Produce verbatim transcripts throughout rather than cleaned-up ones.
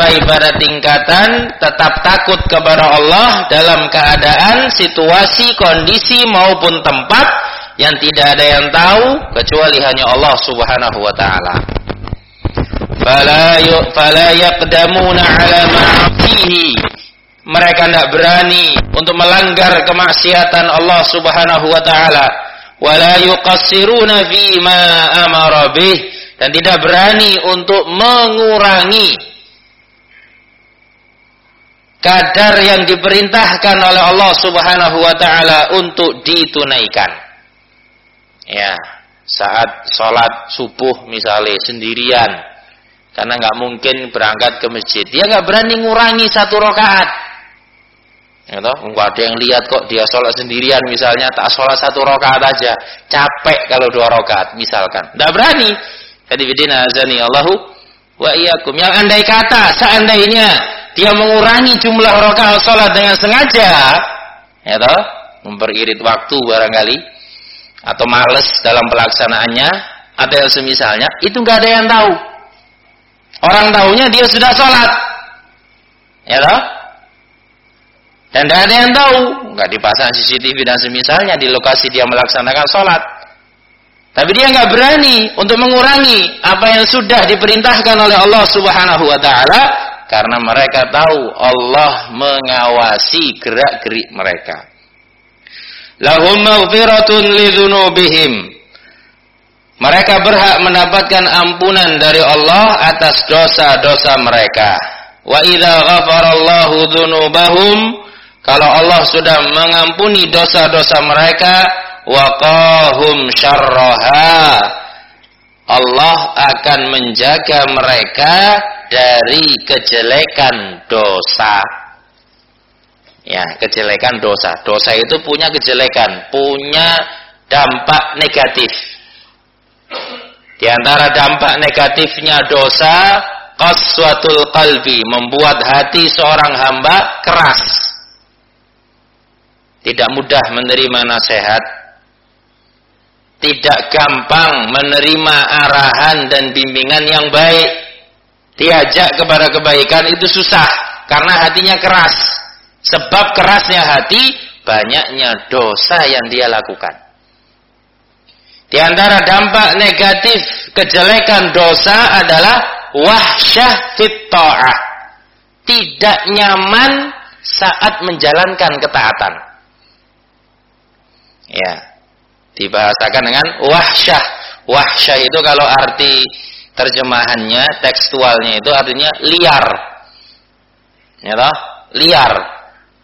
sampai pada tingkatan tetap takut kepada Allah dalam keadaan, situasi, kondisi maupun tempat yang tidak ada yang tahu kecuali hanya Allah Subhanahu wa taala. Fala fala yaqdamuna ala ma'asihi. Mereka tidak berani untuk melanggar kemaksiatan Allah Subhanahu wa taala. Wala yuqassiruna fi ma amara bih, dan tidak berani untuk mengurangi kadar yang diperintahkan oleh Allah Subhanahu wa taala untuk ditunaikan. Ya, saat sholat subuh misalnya sendirian, karena nggak mungkin berangkat ke masjid, dia nggak berani ngurangi satu rakaat. Ya toh, enggak ada yang lihat kok dia sholat sendirian misalnya, tak sholat satu rakaat aja, capek kalau dua rakaat misalkan, nggak berani. Jadi bidina azani Allahu wa iyyakum. Yang andai kata seandainya dia mengurangi jumlah rakaat sholat dengan sengaja, ya toh, memperirit waktu barangkali, atau males dalam pelaksanaannya, atau yang semisalnya, itu nggak ada yang tahu. Orang tahunya dia sudah sholat, ya toh, dan nggak ada yang tahu, nggak dipasang C C T V dan semisalnya di lokasi dia melaksanakan sholat. Tapi dia nggak berani untuk mengurangi apa yang sudah diperintahkan oleh Allah Subhanahu wa taala, karena mereka tahu Allah mengawasi gerak-gerik mereka. Lahum maghfiratun lidzunubihim. Mereka berhak mendapatkan ampunan dari Allah atas dosa-dosa mereka. Wa idza ghafarallahu dzunubahum, kalau Allah sudah mengampuni dosa-dosa mereka, waqahum syarraha, Allah akan menjaga mereka dari kejelekan dosa. Ya, kejelekan dosa. Dosa itu punya kejelekan, punya dampak negatif. Di antara dampak negatifnya dosa, qaswatul qalbi, membuat hati seorang hamba keras. Tidak mudah menerima nasihat, tidak gampang menerima arahan dan bimbingan yang baik. Diajak kepada kebaikan itu susah karena hatinya keras. Sebab kerasnya hati, banyaknya dosa yang dia lakukan. Di antara dampak negatif kejelekan dosa adalah wahsyah fit ta'ah, tidak nyaman saat menjalankan ketaatan. Ya, dibahasakan dengan wahsyah. Wahsyah itu kalau arti terjemahannya, tekstualnya itu artinya liar. Ya toh, liar.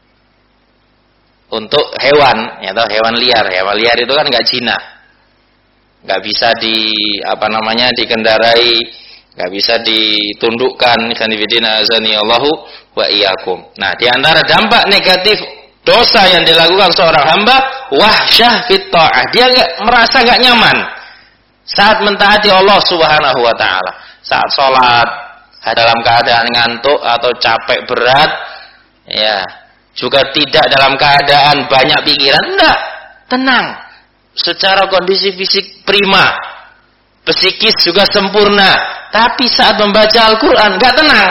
Untuk hewan, ya toh, hewan liar. Hewan liar itu kan enggak jinak. Enggak bisa di apa namanya dikendarai, enggak bisa ditundukkan. Sanibidina azani Allahu wa iyyakum. Nah, di antara dampak negatif dosa yang dilakukan seorang hamba, wahsyah fit ta'ah. Dia enggak merasa enggak nyaman saat mentaati Allah Subhanahu wa taala. Saat sholat dalam keadaan ngantuk atau capek berat, ya, juga tidak dalam keadaan banyak pikiran, enggak, tenang. Secara kondisi fisik prima, psikis juga sempurna, tapi saat membaca Al-Quran enggak tenang.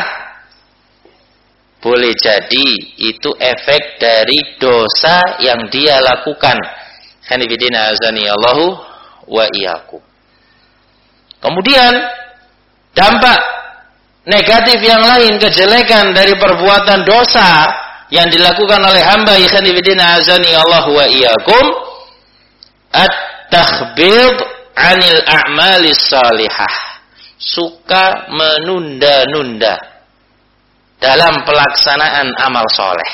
Boleh jadi itu efek dari dosa yang dia lakukan. Hanifidina azani Allahu wa iyyakum. Kemudian dampak negatif yang lain, kejelekan dari perbuatan dosa yang dilakukan oleh hamba hanifidina azani Allahu wa iyyakum, at-takhbid 'anil a'malis salihah, suka menunda-nunda dalam pelaksanaan amal soleh.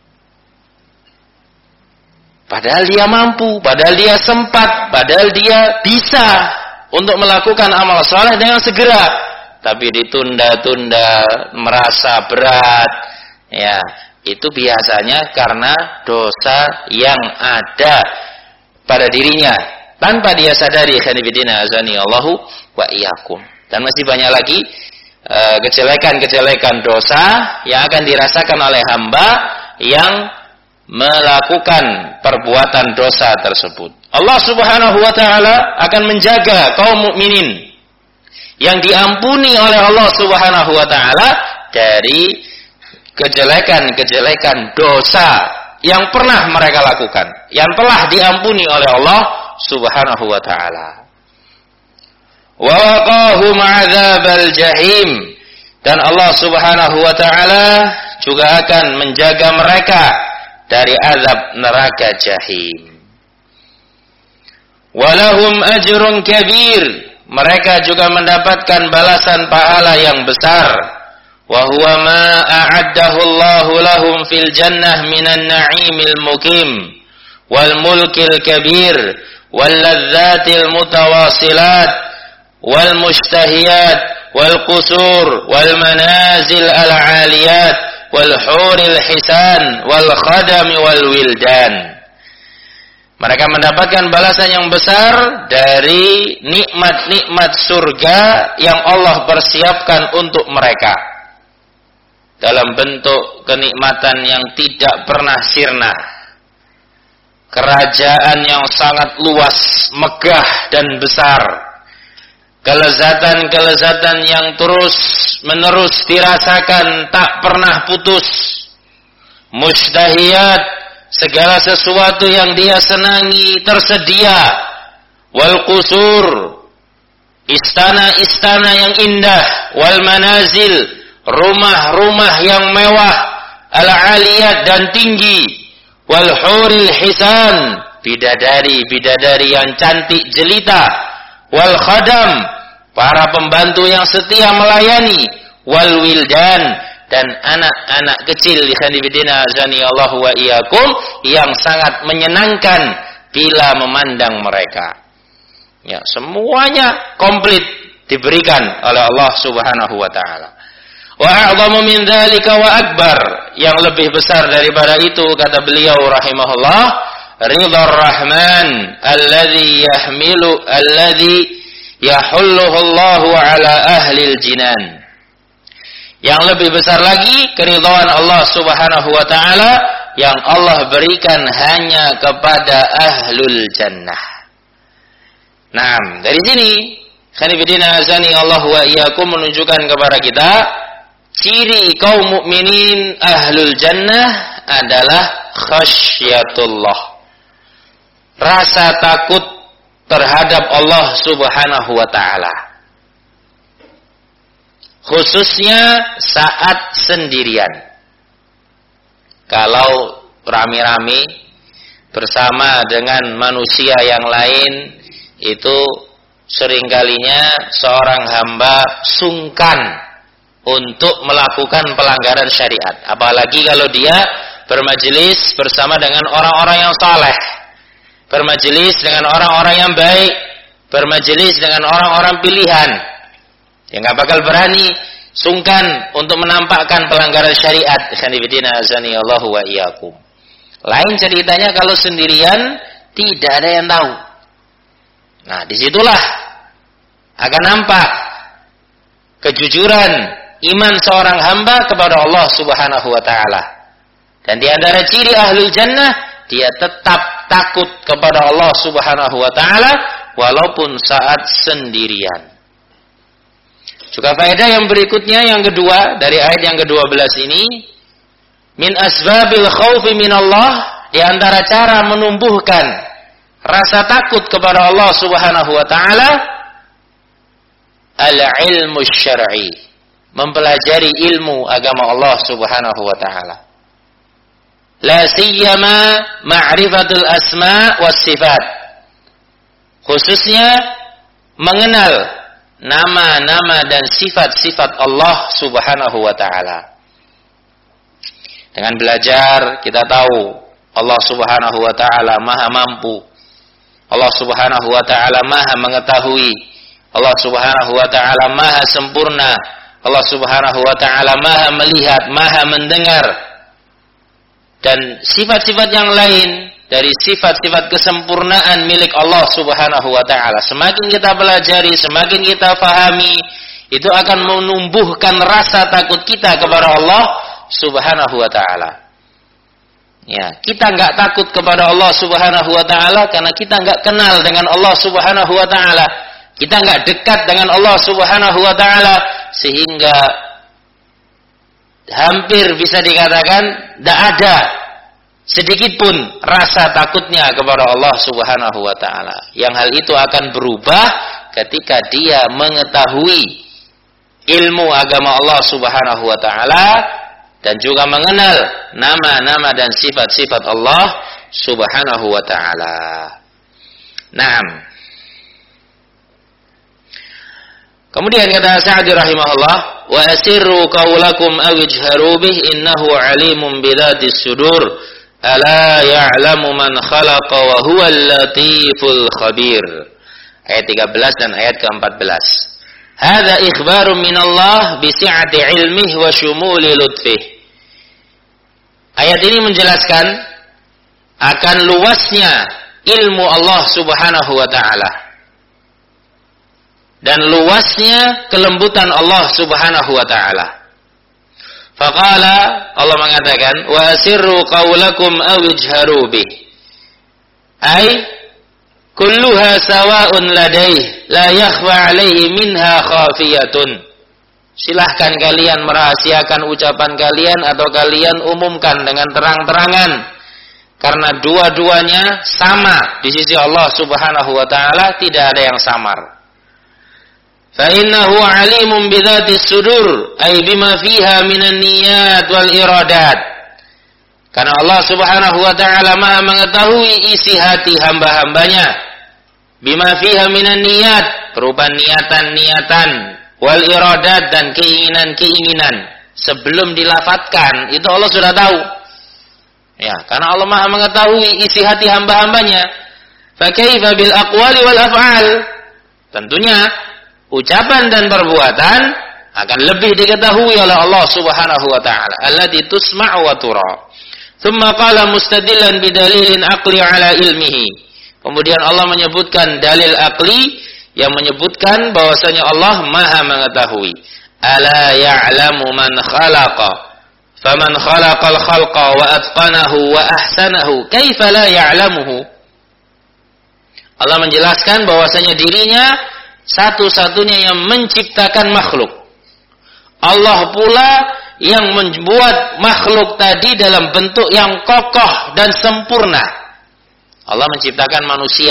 Padahal dia mampu, padahal dia sempat, padahal dia bisa untuk melakukan amal soleh dengan segera, tapi ditunda-tunda, merasa berat. Ya, itu biasanya karena dosa yang ada pada dirinya tanpa dia sadari. Khanifidina azani Allahu wa iyyakum. Dan masih banyak lagi kejelekan-kejelekan dosa yang akan dirasakan oleh hamba yang melakukan perbuatan dosa tersebut. Allah Subhanahu wa taala akan menjaga kaum mukminin yang diampuni oleh Allah Subhanahu wa taala dari kejelekan-kejelekan dosa yang pernah mereka lakukan, yang telah diampuni oleh Allah Subhanahu wa taala. Wa waqahum 'adzabal jahim, dan Allah Subhanahu wa taala juga akan menjaga mereka dari azab neraka jahim. Walahum ajrun kabir, mereka juga mendapatkan balasan pahala yang besar. Wa huwa ma a'addahu Allahu lahum fil jannah minan na'imil mukim wal mulkil kabir wal ladzatil mutawasilat wal mushtahiyat wal qusur wal manazil al 'aliyat wal huril hisan wal khadami wal wildan. Mereka mendapatkan balasan yang besar dari nikmat-nikmat surga yang Allah persiapkan untuk mereka, dalam bentuk kenikmatan yang tidak pernah sirna, kerajaan yang sangat luas, megah dan besar, kelezatan-kelezatan yang terus menerus dirasakan tak pernah putus, mustahiyat, segala sesuatu yang dia senangi tersedia, wal qusur, istana-istana yang indah, wal manazil, rumah-rumah yang mewah, al-aliyat dan tinggi, wal huril hisan, bidadari-bidadari yang cantik jelita, wal khadam, para pembantu yang setia melayani, wal wildan, dan anak-anak kecil ikhwanifidina azani Allah wa iyyakum yang sangat menyenangkan bila memandang mereka. Ya, semuanya komplit diberikan oleh Allah Subhanahu wa taala. Wa a'zamu min dzalika wa akbar, yang lebih besar daripada itu kata beliau rahimahullah, ridhar rahman alladzi yahmilu alladzi yahulluhu Allahu ala ahli al-jinan. Yang lebih besar lagi, keridhaan Allah Subhanahu wa taala yang Allah berikan hanya kepada ahlul jannah. Nah, dari sini khanifidina azani Allah wa iyyakum menunjukkan kepada kita ciri kaum mukminin ahlul jannah adalah khasyatullah, rasa takut terhadap Allah Subhanahu wa taala, khususnya saat sendirian. Kalau rame-rame bersama dengan manusia yang lain, itu seringkalinya seorang hamba sungkan untuk melakukan pelanggaran syariat. Apalagi kalau dia bermajelis bersama dengan orang-orang yang saleh, bermajelis dengan orang-orang yang baik, bermajelis dengan orang-orang pilihan. Yang nggak bakal berani, sungkan untuk menampakkan pelanggaran syariat. Khanifidina azani Allahu wa iyyakum. Lain ceritanya kalau sendirian, tidak ada yang tahu. Nah, disitulah akan nampak kejujuran iman seorang hamba kepada Allah Subhanahu wa taala. Dan di antara ciri ahlul jannah, dia tetap takut kepada Allah Subhanahu wa taala walaupun saat sendirian. Juga faedah yang berikutnya, yang kedua dari ayat yang kedua belas ini, min asbabil khaufi minallah, di antara cara menumbuhkan rasa takut kepada Allah Subhanahu wa taala, al-ilmu syar'i, mempelajari ilmu agama Allah Subhanahu wa taala. La siyama ma'rifatul asma was sifat, khususnya mengenal nama-nama dan sifat-sifat Allah Subhanahu wa taala. Dengan belajar kita tahu Allah Subhanahu wa taala Maha mampu. Allah Subhanahu wa taala Maha mengetahui. Allah Subhanahu wa taala Maha sempurna. Allah Subhanahu wa taala Maha melihat, Maha mendengar. Dan sifat-sifat yang lain dari sifat-sifat kesempurnaan milik Allah Subhanahu wa taala. Semakin kita pelajari, semakin kita fahami, itu akan menumbuhkan rasa takut kita kepada Allah Subhanahu wa taala. Ya, kita enggak takut kepada Allah Subhanahu wa taala karena kita enggak kenal dengan Allah Subhanahu wa taala. Kita enggak dekat dengan Allah Subhanahu wa taala sehingga hampir bisa dikatakan tidak ada sedikit pun rasa takutnya kepada Allah Subhanahu wa taala. Yang hal itu akan berubah ketika dia mengetahui ilmu agama Allah Subhanahu wa taala dan juga mengenal nama-nama dan sifat-sifat Allah Subhanahu wa taala. Naam. Kemudian kata Sa'di rahimahullah, wa asirru qaulakum aw ijharu bih innahu alimun bidzatis sudur ala ya'lamu man khalaqa wa huwal latiful khabir. Ayat tiga belas dan ayat keempat belas. Hadza ikhbarun min Allah bi si'ati ilmihi wa shumuli lutfihi. Ayat ini menjelaskan akan luasnya ilmu Allah Subhanahu wa taala dan luasnya kelembutan Allah Subhanahu wa taala. Faqala, Allah mengatakan, wa asirru qaulakum aw ijharu bih. Ai kulluha sawa'un ladaihi la yakhfa 'alaihi minha khafiyatun. Silahkan kalian merahasiakan ucapan kalian atau kalian umumkan dengan terang-terangan, karena dua-duanya sama di sisi Allah Subhanahu wa taala, tidak ada yang samar. Fa innahu 'alimun bi dzatis sudur ay bima fiha minan niyat wal iradat. Karena Allah Subhanahu wa taala Maha mengetahui isi hati hamba-hambanya. Bima fiha minan niyat, berupa niatan-niatan, wal iradat, dan keinginan-keinginan. Sebelum dilafatkan itu Allah sudah tahu. Ya, karena Allah Maha mengetahui isi hati hamba-hambanya. Fa kaifa bil aqwali wal af'al? Tentunya ucapan dan perbuatan akan lebih diketahui oleh Allah Subhanahu wa taala, allati tusma'u wa tura. Tsumma qala mustadillan bidalilin aqli ala ilmihi. Kemudian Allah menyebutkan dalil aqli yang menyebutkan bahwasanya Allah Maha mengetahui. Ala ya'lamu man khalaqa. Faman khalaqal khalqa wa atqanahu wa ahsanahu, kaifa la ya'lamuhu? Allah menjelaskan bahwasanya dirinya satu-satunya yang menciptakan makhluk. Allah pula yang membuat makhluk tadi dalam bentuk yang kokoh dan sempurna. Allah menciptakan manusia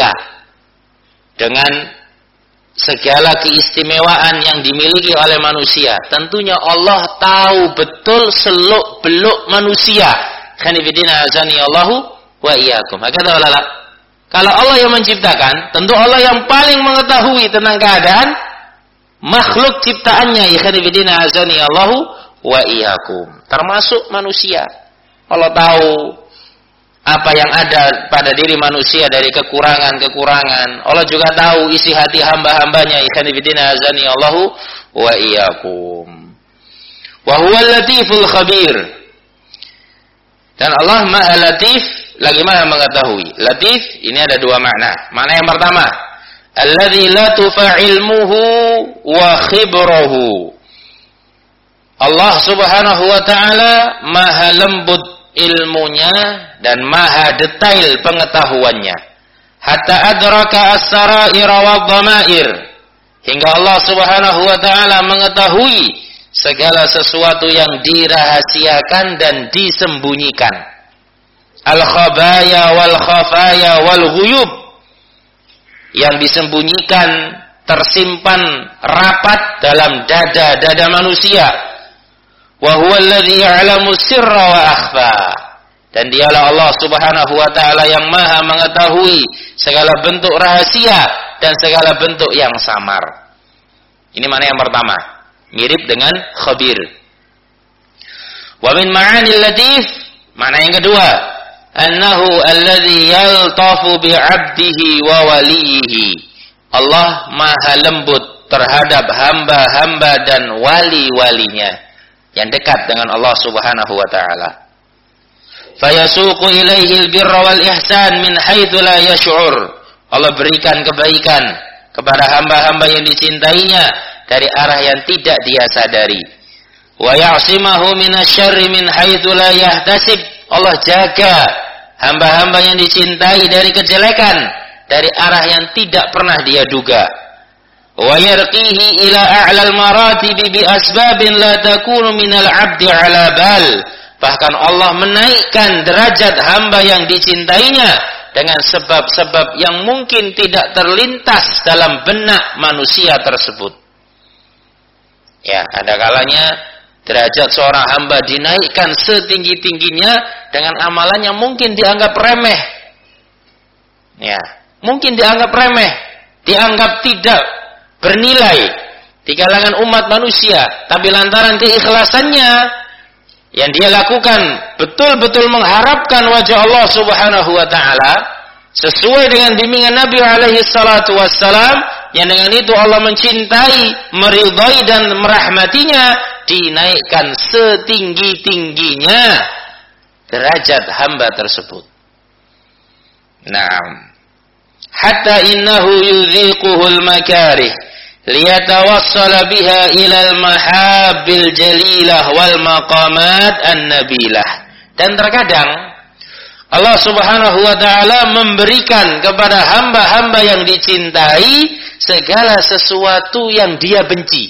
dengan segala keistimewaan yang dimiliki oleh manusia. Tentunya Allah tahu betul seluk-beluk manusia. Khanifidina azani Allahu wa iyyakum. Hakata wala la. Kalau Allah yang menciptakan, tentu Allah yang paling mengetahui tentang keadaan makhluk ciptaannya. Khanifidina azani Allahu wa iyyakum. Termasuk manusia. Allah tahu apa yang ada pada diri manusia dari kekurangan-kekurangan. Allah juga tahu isi hati hamba-hambanya. Ikhwanifidina azani Allahu wa iyyakum. Wa huwal latiful khabir. Dan Allah Maha Latif, lagi Maha mengetahui. Latif ini ada dua makna. Makna yang pertama, alladzi latufa ilmuhu wa khibrahu. Allah Subhanahu wa taala Maha lembut ilmunya dan maha detail pengetahuannya. Hatta adraka as-saraira wa dhamair. Hingga Allah Subhanahu wa taala mengetahui segala sesuatu yang dirahasiakan dan disembunyikan. Al-khabaya wal khafaya wal ghuyub. Yang disembunyikan tersimpan rapat dalam dada-dada manusia. Wa huwa alladhi ya'lamu sirra wa akhfa. Dan dialah Allah Subhanahu wa taala yang Maha mengetahui segala bentuk rahasia dan segala bentuk yang samar. Ini mana yang pertama, mirip dengan khabir. Wa min ma'anil latif, mana yang kedua, annahu alladhi yaltafu bi 'abdihi wa walihi. Allah Maha lembut terhadap hamba-hamba dan wali-walinya yang dekat dengan Allah Subhanahu wa taala. Fayasuqu ilaihi al-birra wal ihsan min haitsu la yash'ur. Allah berikan kebaikan kepada hamba-hamba yang dicintainya dari arah yang tidak dia sadari. Wa ya'simahu minasyarri min haitsu la yahtasib. Allah jaga hamba-hamba yang dicintai dari kejelekan dari arah yang tidak pernah dia duga. wa yarqihi ila a'lal maratib bi asbabin la takunu minal 'abdi 'ala bal. Bahkan Allah menaikkan derajat hamba yang dicintainya dengan sebab-sebab yang mungkin tidak terlintas dalam benak manusia tersebut. Ya, ada kalanya derajat seorang hamba dinaikkan setinggi-tingginya dengan amalan yang mungkin dianggap remeh. Ya, mungkin dianggap remeh, dianggap tidak bernilai di kalangan umat manusia, tapi lantaran keikhlasannya yang dia lakukan betul-betul mengharapkan wajah Allah Subhanahu wa taala sesuai dengan bimbingan Nabi alaihi salatu wassalam, yang dengan itu Allah mencintai, meridai dan merahmatinya, dinaikkan setinggi-tingginya derajat hamba tersebut. Naam. Hatta innahu yudhiquhul makarih liyatawassala biha ilal mahabbil jalilah wal maqamat an-nabilah. Dan terkadang Allah Subhanahu wa taala memberikan kepada hamba-hamba yang dicintai segala sesuatu yang dia benci.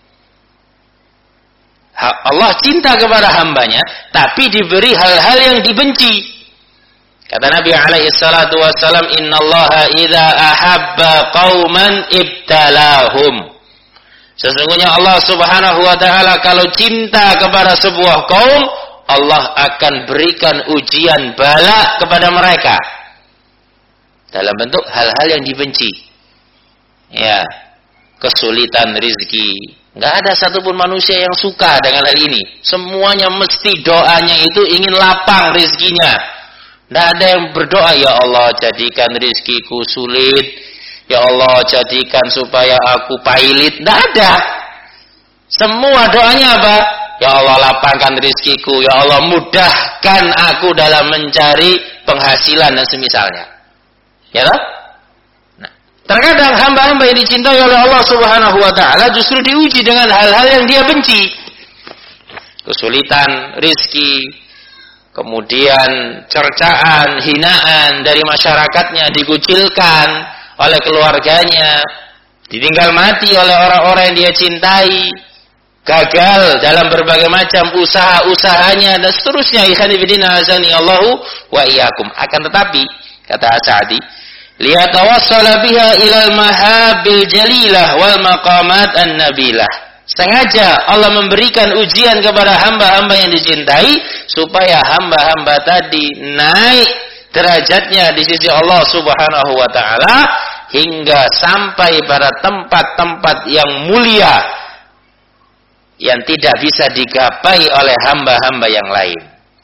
Allah cinta kepada hambanya, tapi diberi hal-hal yang dibenci. Kata Nabi alaihi salatu wassalam, innallaha idza ahabba qauman ibtalahum. Sesungguhnya Allah Subhanahu wa taala kalau cinta kepada sebuah kaum, Allah akan berikan ujian bala kepada mereka dalam bentuk hal-hal yang dibenci. Ya, kesulitan rezeki. Enggak ada satupun manusia yang suka dengan hal ini. Semuanya mesti doanya itu ingin lapang rezekinya. Tidak ada yang berdoa, ya Allah jadikan rezekiku sulit, ya Allah jadikan supaya aku pailit. Tidak ada. Semua doanya apa? Ya Allah lapangkan rezekiku, ya Allah mudahkan aku dalam mencari penghasilan dan semisalnya. Ya toh? Nah, terkadang hamba-hamba yang dicintai oleh Allah Subhanahu wa taala justru diuji dengan hal-hal yang dia benci. Kesulitan rezeki, kemudian cercaan, hinaan dari masyarakatnya, dikucilkan oleh keluarganya, ditinggal mati oleh orang-orang yang dia cintai, gagal dalam berbagai macam usaha-usahanya dan seterusnya. Ikhwani fillah azani Allahu wa iyyakum. Akan tetapi kata As-Sa'di, liyatawassala biha ilal mahabbil jalilah wal maqamat an-nabilah. Sengaja Allah memberikan ujian kepada hamba-hamba yang dicintai supaya hamba-hamba tadi naik derajatnya di sisi Allah Subhanahu wa taala hingga sampai pada tempat-tempat yang mulia yang tidak bisa digapai oleh hamba-hamba yang lain.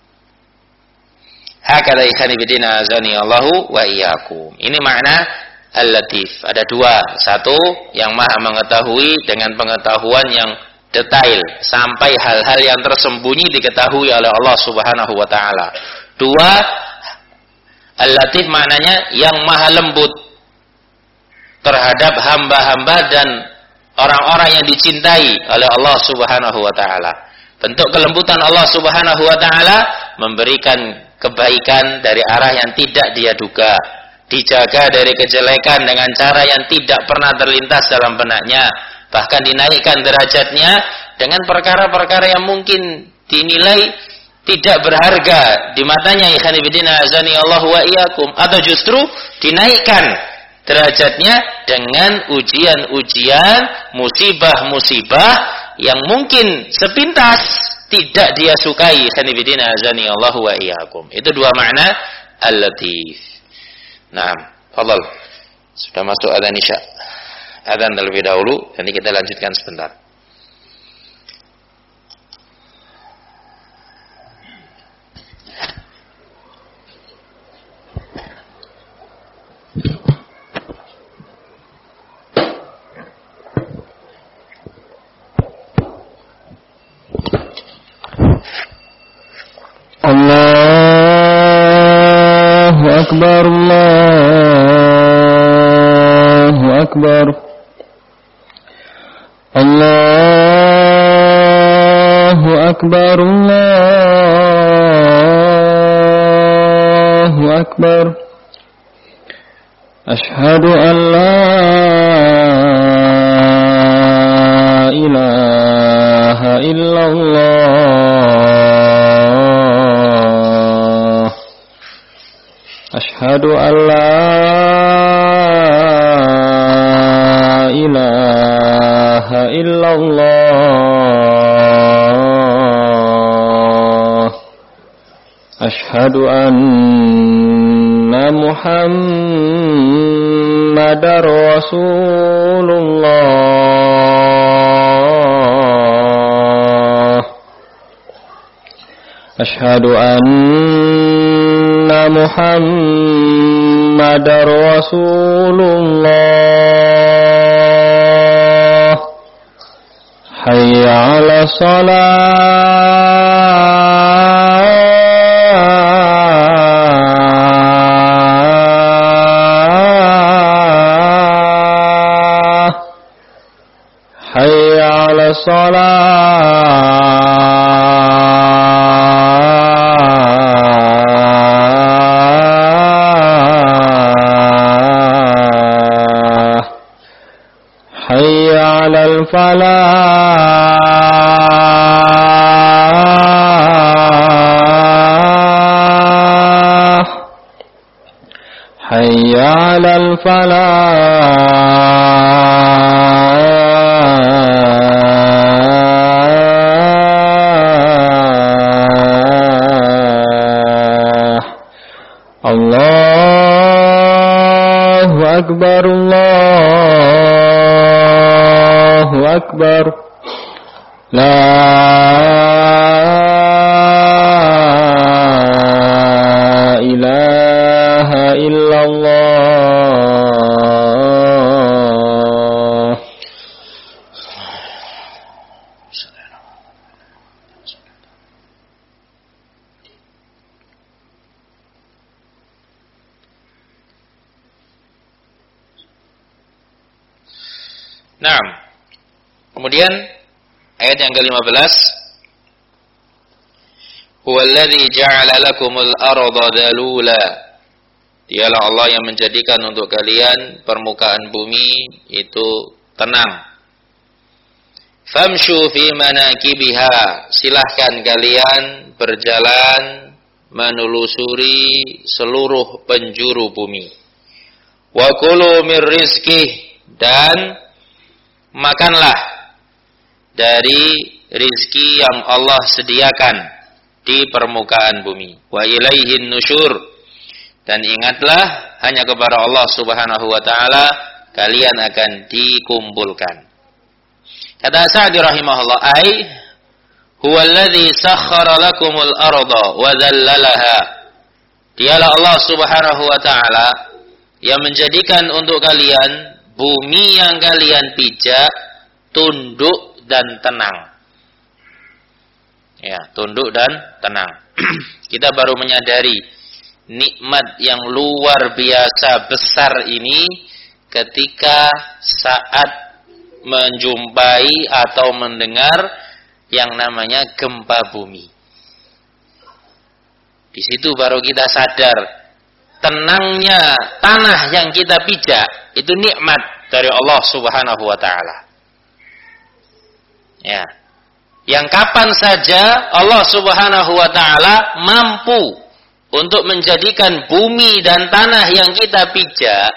Hakadha ikhwani bidina azani Allahu wa iyyakum. Ini makna Al-Latif. Ada dua. Satu, yang maha mengetahui dengan pengetahuan yang detail sampai hal-hal yang tersembunyi diketahui oleh Allah Subhanahu wa taala. Dua, Al-Latif maknanya yang maha lembut terhadap hamba-hamba dan orang-orang yang dicintai oleh Allah Subhanahu wa taala. Bentuk kelembutan Allah Subhanahu wa taala memberikan kebaikan dari arah yang tidak dia duga. Dijaga dari kejelekan dengan cara yang tidak pernah terlintas dalam benaknya. Bahkan dinaikkan derajatnya dengan perkara-perkara yang mungkin dinilai tidak berharga di matanya. Ikhwani fillah azani Allah wa iyyakum. Atau justru dinaikkan derajatnya dengan ujian-ujian, musibah-musibah yang mungkin sepintas tidak dia sukai. Ikhwani fillah azani Allah wa iyyakum. Itu dua makna Al-Latif. Nah, fadhal. Sudah masuk adzan Isya. Adzan terlebih dahulu, nanti kita lanjutkan sebentar. Allahu Akbar, Allahu Akbar, Allahu Akbar, Allahu Akbar. Ashhadu an la illallah. Ashhadu an la ilaha illallah. Ashhadu anna Muhammadar Rasulullah. Ashhadu anna Muhammadar Rasulullah. Hayya 'alas shalah. Hayya 'alas shalah. Hayya 'alal falah. Hayya 'alal falah. Allahu Akbar, Allahu Akbar. La ilaha illallah. Naam. Kemudian ayat yang kelima belas, Huwallazi ja'ala lakumul arda dalula. Dialah Allah yang menjadikan untuk kalian permukaan bumi itu tenang. Famshu fi manakibiha. Silahkan kalian berjalan menelusuri seluruh penjuru bumi. Wa kulu mir rizqih. Dan makanlah dari rizki yang Allah sediakan di permukaan bumi. Wa ilaihin nusyur. Dan ingatlah, hanya kepada Allah subhanahu wa ta'ala kalian akan dikumpulkan. Kata Sa'di rahimahullah, ay huwallazi sakhkhara lakumul arda wa dhallalaha. Dialah Allah subhanahu wa ta'ala yang menjadikan untuk kalian bumi yang kalian pijak tunduk dan tenang. Ya, tunduk dan tenang. Kita baru menyadari nikmat yang luar biasa besar ini ketika saat menjumpai atau mendengar yang namanya gempa bumi. Di situ baru kita sadar tenangnya tanah yang kita pijak itu nikmat dari Allah Subhanahu wa taala. Ya. Yang kapan saja Allah Subhanahu wa taala mampu untuk menjadikan bumi dan tanah yang kita pijak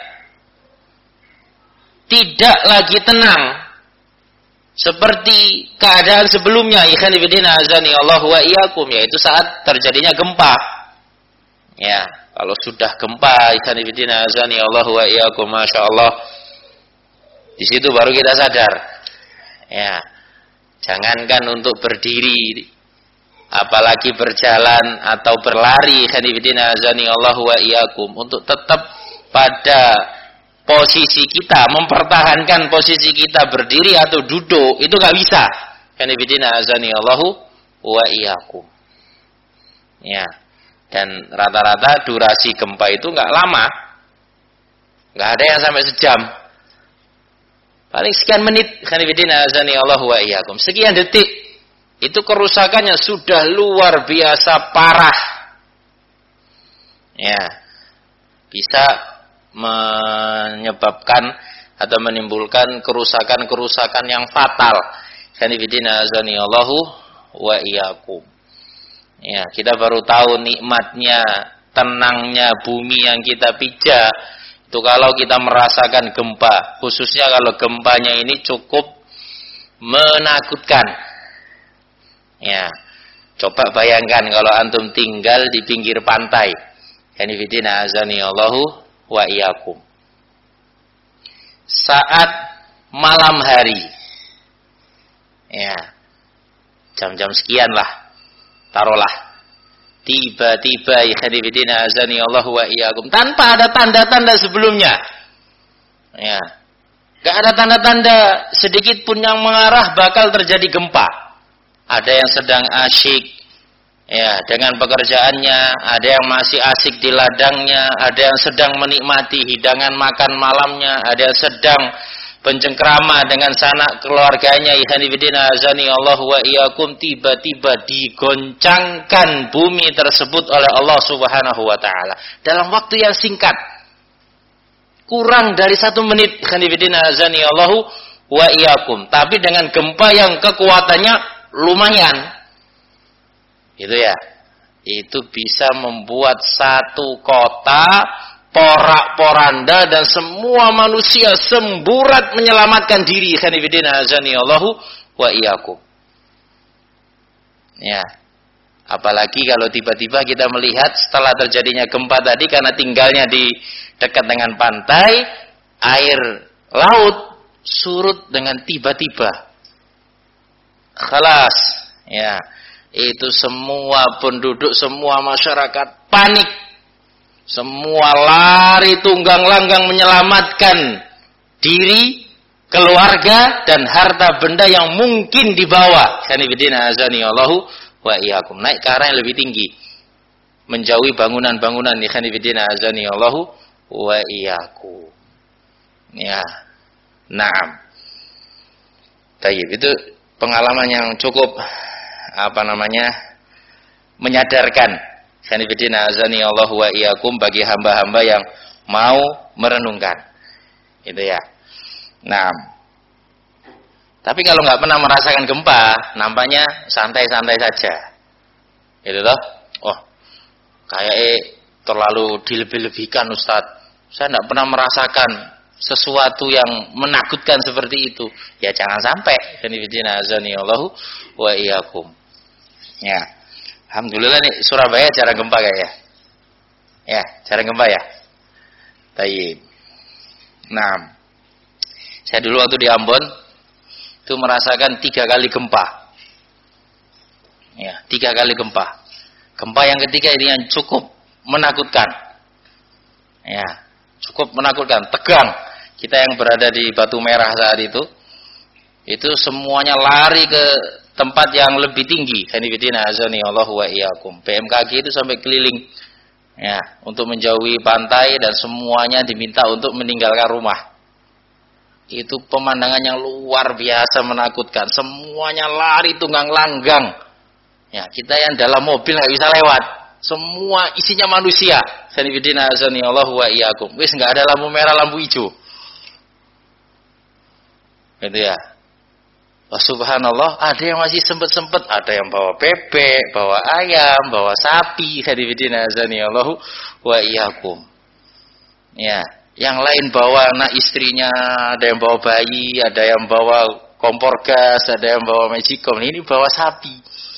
tidak lagi tenang seperti keadaan sebelumnya, ikhwan fillah azani Allah wa iyyakum, yaitu saat terjadinya gempa. Ya, kalau sudah gempa, ikhwan fillah azani Allah wa iyyakum, masyaallah, di situ baru kita sadar. Ya. Jangankan untuk berdiri, apalagi berjalan atau berlari, khanifidina azani Allahu wa iyyakum, untuk tetap pada posisi kita, mempertahankan posisi kita berdiri atau duduk, itu gak bisa. Khanifidina azani Allahu wa iyyakum. Ya. Dan rata-rata durasi gempa itu gak lama. Gak ada yang sampai sejam. Paling sekian menit, khanifidina azani Allahu wa iyyakum. Sekian detik. Itu kerusakannya sudah luar biasa parah. Ya. Bisa menyebabkan atau menimbulkan kerusakan-kerusakan yang fatal. Khanifidina azani Allahu wa iyyakum. Ya, kita baru tahu nikmatnya, tenangnya bumi yang kita pijak. Itu kalau kita merasakan gempa, khususnya kalau gempanya ini cukup menakutkan. Ya, coba bayangkan kalau antum tinggal di pinggir pantai. Kanifidina azani Allahu wa iyyakum. Saat malam hari, ya, jam-jam sekian lah. Taruhlah tiba-tiba ikhwanifidina azani Allah wa iyyakum tanpa ada tanda-tanda sebelumnya. Ya. Enggak ada tanda-tanda sedikit pun yang mengarah bakal terjadi gempa. Ada yang sedang asyik ya dengan pekerjaannya, ada yang masih asik di ladangnya, ada yang sedang menikmati hidangan makan malamnya, ada yang sedang pencengkrama dengan sanak keluarganya. Ikhwanifidina azani Allah wa iyyakum, tiba-tiba digoncangkan bumi tersebut oleh Allah Subhanahu wa taala dalam waktu yang singkat, kurang dari satu menit. Ikhwanifidina azani Allah wa iyyakum, tapi dengan gempa yang kekuatannya lumayan, gitu ya. Itu bisa membuat satu kota porak-poranda dan semua manusia semburat menyelamatkan diri. Khanifidina azani Allahu wa iyyakum. Ya. Apalagi kalau tiba-tiba kita melihat setelah terjadinya gempa tadi, karena tinggalnya di dekat dengan pantai, air laut surut dengan tiba-tiba. Khalas. Ya. Itu semua penduduk, semua masyarakat panik. Semua lari tunggang langgang menyelamatkan diri, keluarga, dan harta benda yang mungkin dibawa. Kanifidina azani Allahu wa iyyakum. Naik ke arah yang lebih tinggi, menjauhi bangunan-bangunan. Kanifidina azani Allahu wa iyyakum. Ya, naam. Tayyib, itu pengalaman yang cukup apa namanya menyadarkan. Kanifidina azani Allahu wa iyyakum bagi hamba-hamba yang mau merenungkan. Itu ya. Nah, tapi kalau nggak pernah merasakan gempa, nampaknya santai-santai saja. Itu toh. Oh, kayak terlalu dilebih-lebihkan Ustaz. Saya nggak pernah merasakan sesuatu yang menakutkan seperti itu. Ya jangan sampai. Kanifidina azani Allahu wa iyyakum. Ya. Alhamdulillah nih Surabaya jarang gempa kayaknya. Ya, jarang gempa ya. Tayyib. Nah, saya dulu waktu di Ambon itu merasakan tiga kali gempa. Ya, tiga kali gempa. Gempa yang ketiga ini yang cukup menakutkan. Ya, cukup menakutkan, tegang. Kita yang berada di Batu Merah saat itu, itu semuanya lari ke tempat yang lebih tinggi. Kanifidina azani Allahu wa iyyakum. B M K G itu sampai keliling ya untuk menjauhi pantai dan semuanya diminta untuk meninggalkan rumah. Itu pemandangan yang luar biasa menakutkan. Semuanya lari tunggang langgang. Ya, kita yang dalam mobil nggak bisa lewat. Semua isinya manusia. Kanifidina azani Allahu wa iyyakum. Wis nggak ada lampu merah, lampu hijau. Gitu ya. Oh, subhanallah, ada yang masih sempet-sempet, ada yang bawa bebek, bawa ayam, bawa sapi. Kanifidina azani Allahu wa iyyakum. Ya, yang lain bawa anak istrinya, ada yang bawa bayi, ada yang bawa kompor gas, ada yang bawa magicom. Ini bawa sapi.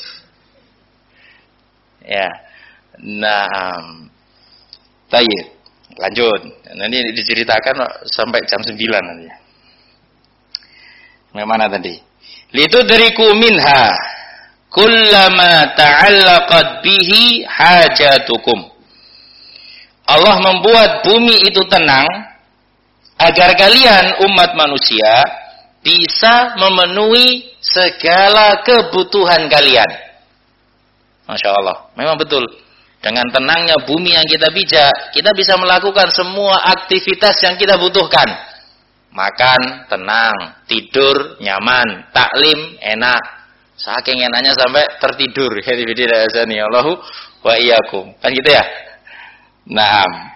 Ya. Nah, tayyib. Lanjut. Nanti diceritakan sampai jam sembilan nanti. Bagaimana tadi? Litudriku minha kullama ta'allaqat bihi hajatukum. Allah membuat bumi itu tenang agar kalian umat manusia bisa memenuhi segala kebutuhan kalian. Masya Allah, memang betul. Dengan tenangnya bumi yang kita pijak, kita bisa melakukan semua aktivitas yang kita butuhkan. Makan, tenang, tidur, nyaman, taklim, enak. Saking enaknya sampai tertidur. Kanifidina azani Allahu wa iyyakum. Kan gitu ya? Naam.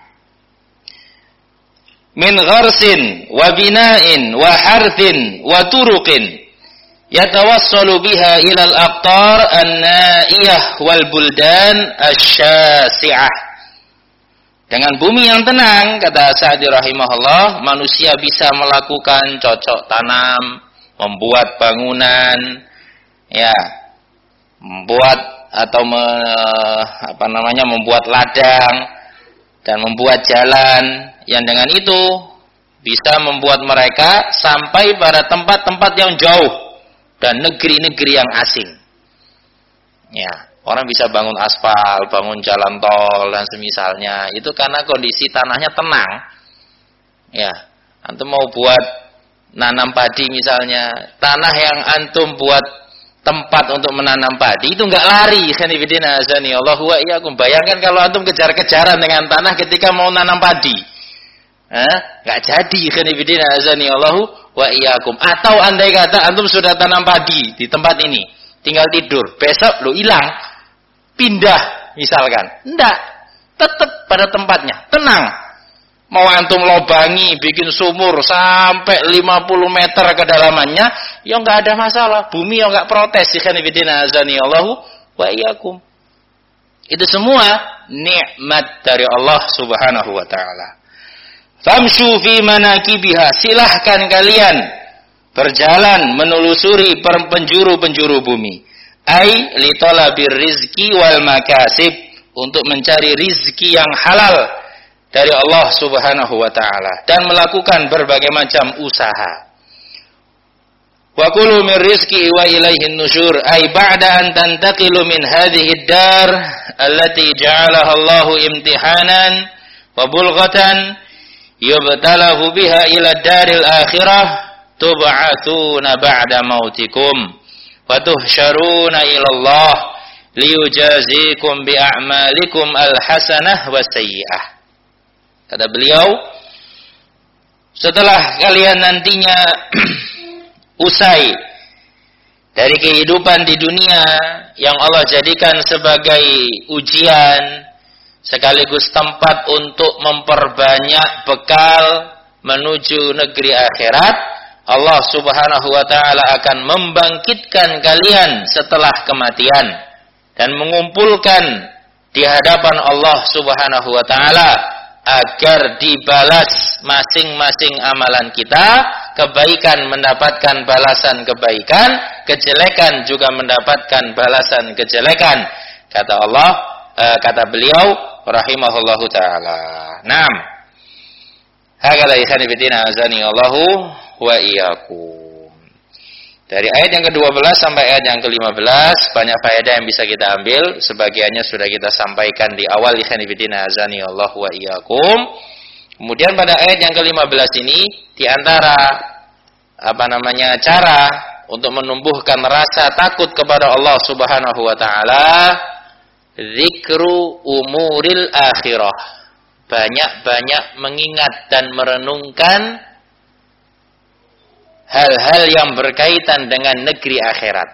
Min gharsin wa bina'in wa harthin wa turuqin. yatawassalu biha ilal aqtar an-na'iyah wal buldan asy-syasi'ah. Dengan bumi yang tenang, kata Sa'di rahimahullah, manusia bisa melakukan cocok tanam, membuat bangunan, ya, membuat atau me, apa namanya, membuat ladang dan membuat jalan yang dengan itu bisa membuat mereka sampai pada tempat-tempat yang jauh dan negeri-negeri yang asing. Ya. Orang bisa bangun aspal, bangun jalan tol dan semisalnya. Itu karena kondisi tanahnya tenang. Ya, antum mau buat nanam padi misalnya, tanah yang antum buat tempat untuk menanam padi itu enggak lari. Khanifidina azani Allahu wa iyyakum. Bayangkan kalau antum kejar-kejaran dengan tanah ketika mau nanam padi. Hah? Enggak jadi. Khanifidina azani Allahu wa iyyakum. Atau andai kata antum sudah tanam padi di tempat ini, tinggal tidur, besok lo hilang. Pindah misalkan, enggak, tetap pada tempatnya, tenang. Mau antum lobangi, bikin sumur sampai lima puluh meter kedalamannya, ya enggak ada masalah. Bumi ya enggak protes. Ikhwanifidina azani Allahu wa iyyakum. Itu semua nikmat dari Allah Subhanahu wa taala. Famshu fi manakibiha, silahkan kalian berjalan menelusuri penjuru-penjuru bumi. Ai li talabir rizki wal makasib, untuk mencari rizki yang halal dari Allah Subhanahu wa taala dan melakukan berbagai macam usaha. Wa kulu min rizki wa ilaihin nusyur, ai ba'da an tantaqilu min hadhihi ad-dar allati ja'alaha Allahu imtihanan wa bulghatan yubtalahu biha ila ad-daril akhirah tub'atsuna ba'da mautikum fatuhsyaruna ilallah liyujazikum bi'a'malikum al-hasanah was-sayyi'ah. Kata beliau, setelah kalian nantinya usai dari kehidupan di dunia yang Allah jadikan sebagai ujian sekaligus tempat untuk memperbanyak bekal menuju negeri akhirat, Allah Subhanahu wa taala akan membangkitkan kalian setelah kematian dan mengumpulkan di hadapan Allah Subhanahu wa taala agar dibalas masing-masing amalan kita. Kebaikan mendapatkan balasan kebaikan, kejelekan juga mendapatkan balasan kejelekan. Kata Allah, eh, kata beliau rahimahullahu taala. Naam. Hakala ikhwan fillah azani Allahu wa iyyakum. Dari ayat yang kedua belas sampai ayat yang kelima belas banyak faedah yang bisa kita ambil. Sebagiannya sudah kita sampaikan di awal, ikhwan fillah azani Allahu wa iyyakum. Kemudian pada ayat yang kelima belas ini, di antara apa namanya cara untuk menumbuhkan rasa takut kepada Allah Subhanahu wa taala, zikru umuril akhirah. Banyak-banyak mengingat dan merenungkan hal-hal yang berkaitan dengan negeri akhirat.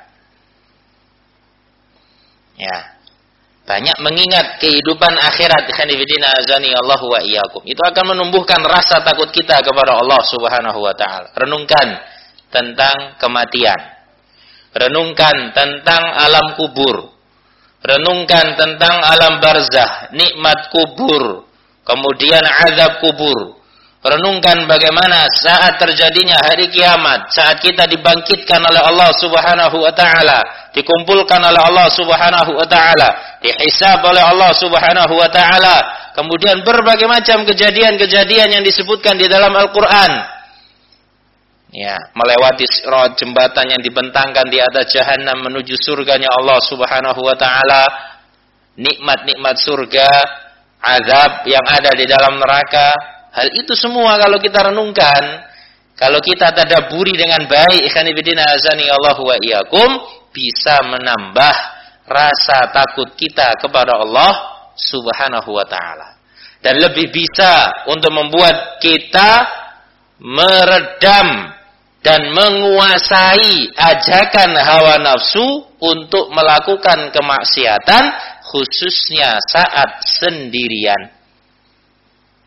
Ya. Banyak mengingat kehidupan akhirat. Khanifidina azani Allahu wa iyyakum. Itu akan menumbuhkan rasa takut kita kepada Allah Subhanahu wa taala. Renungkan tentang kematian. Renungkan tentang alam kubur. Renungkan tentang alam barzah, nikmat kubur, kemudian azab kubur. Renungkan bagaimana saat terjadinya hari kiamat, saat kita dibangkitkan oleh Allah Subhanahu wa taala, dikumpulkan oleh Allah Subhanahu wa taala, dihisab oleh Allah Subhanahu wa taala, kemudian berbagai macam kejadian-kejadian yang disebutkan di dalam Al-Qur'an. Ya, melewati sirat, jembatan yang dibentangkan di atas jahanam menuju surganya Allah Subhanahu wa taala, nikmat-nikmat surga, azab yang ada di dalam neraka. Hal itu semua kalau kita renungkan, kalau kita tadabburi dengan baik, ikhwanifidina azani Allahu wa iyyakum, bisa menambah rasa takut kita kepada Allah Subhanahu wa taala. Dan lebih bisa untuk membuat kita meredam dan menguasai ajakan hawa nafsu untuk melakukan kemaksiatan, khususnya saat sendirian.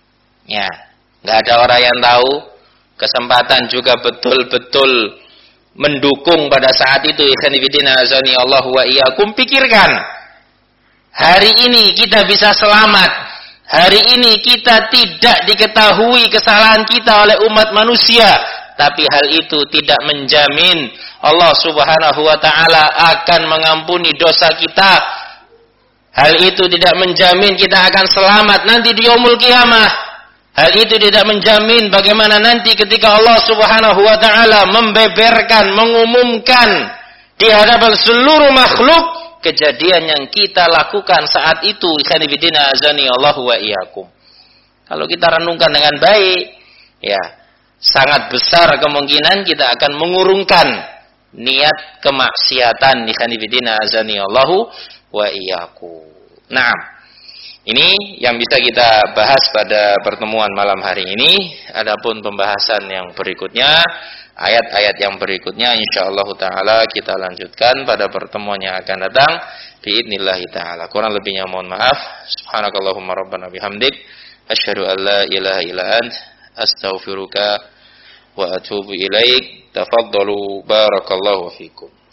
Ya, nggak ada orang yang tahu. Kesempatan juga betul-betul mendukung pada saat itu. Ikhwan fillah azani Allah wa iyyakum, pikirkan. Hari ini kita bisa selamat. Hari ini kita tidak diketahui kesalahan kita oleh umat manusia. Tapi hal itu tidak menjamin Allah subhanahu wa ta'ala akan mengampuni dosa kita. Hal itu tidak menjamin kita akan selamat nanti di yaumul qiyamah. Hal itu tidak menjamin bagaimana nanti ketika Allah subhanahu wa ta'ala membeberkan, mengumumkan di hadapan seluruh makhluk kejadian yang kita lakukan saat itu. Ikhwan fillah azani Allah wa iyyakum. Kalau kita renungkan dengan baik, ya, sangat besar kemungkinan kita akan mengurungkan niat kemaksiatan. Ikhwan fillah azani Allah wa iyyakum. Nah, ini yang bisa kita bahas pada pertemuan malam hari ini. Adapun pembahasan yang berikutnya, ayat-ayat yang berikutnya insyaallah taala kita lanjutkan pada pertemuan yang akan datang biidznillah taala. Kurang lebihnya mohon maaf. Subhanakallahumma rabbana bihamdik asyhadu an la ilaha illa ant astaghfiruka wa atubu ilaik. Tafaddalu barakallahu fikum.